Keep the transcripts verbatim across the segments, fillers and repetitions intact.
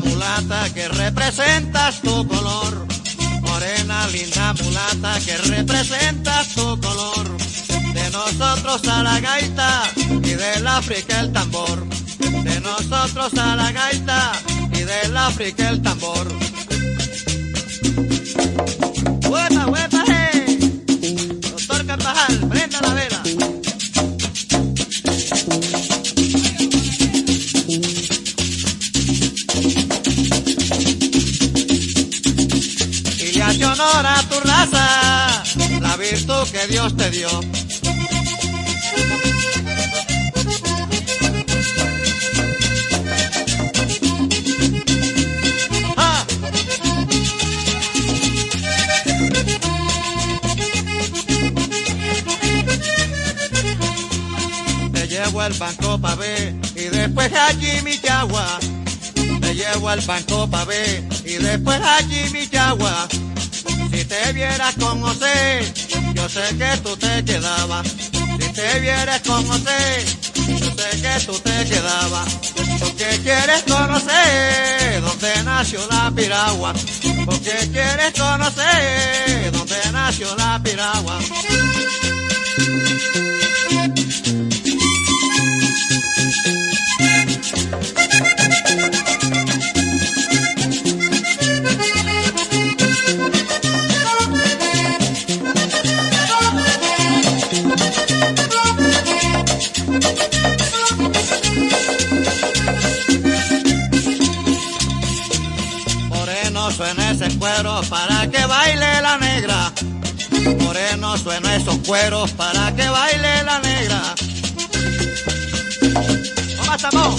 mulata que representas tu color. Morena, linda mulata que representas tu color. De nosotros a la gaita y del África el tambor. De nosotros a la gaita y del África el tambor. ¡Huepa, huepa, eh! Doctor Carvajal, prenda la vela. Y le hace honor a tu raza, la virtud que Dios te dio. Llevo al banco pa' ver y después allí mi yagua. Me llevo al banco pa' ver y después allí mi yagua. Si te vieras con José, yo sé que tú te quedabas. Si te vieras con José, yo sé que tú te quedabas. Porque quieres conocer dónde nació la piragua. Porque quieres conocer dónde nació la piragua. Moreno suena ese cuero para que baile la negra. Moreno suena esos cueros para que baile la negra. ¿Cómo estamos?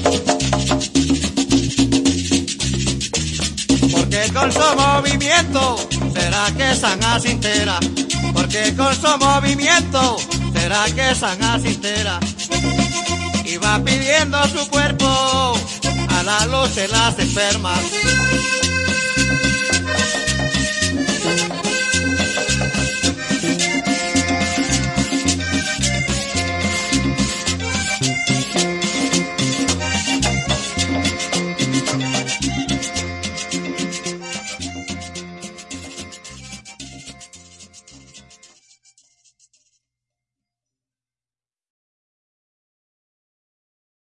Porque con su movimiento será que San Jacintera. Porque con su movimiento será que San Jacintera. Y va pidiendo su cuerpo a la luz de las enfermas.